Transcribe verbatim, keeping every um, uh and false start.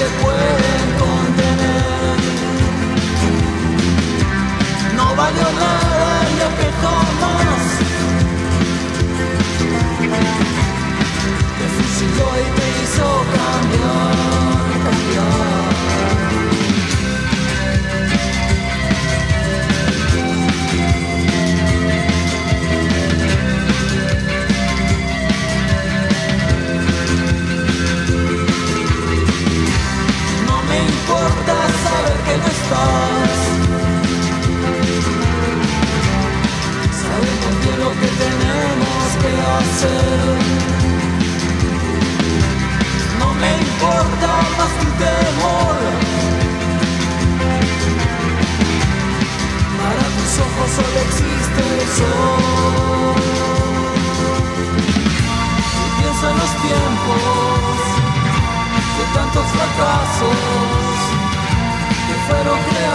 pueden contener. No valió nada ya que jamás te fusiló y te hizo cambiar, cambiar. Saber que no estás, sabemos bien lo que tenemos que hacer. No me importa más tu temor, para tus ojos solo existe el sol. Y piensa en los tiempos de tantos fracasos que fueron creados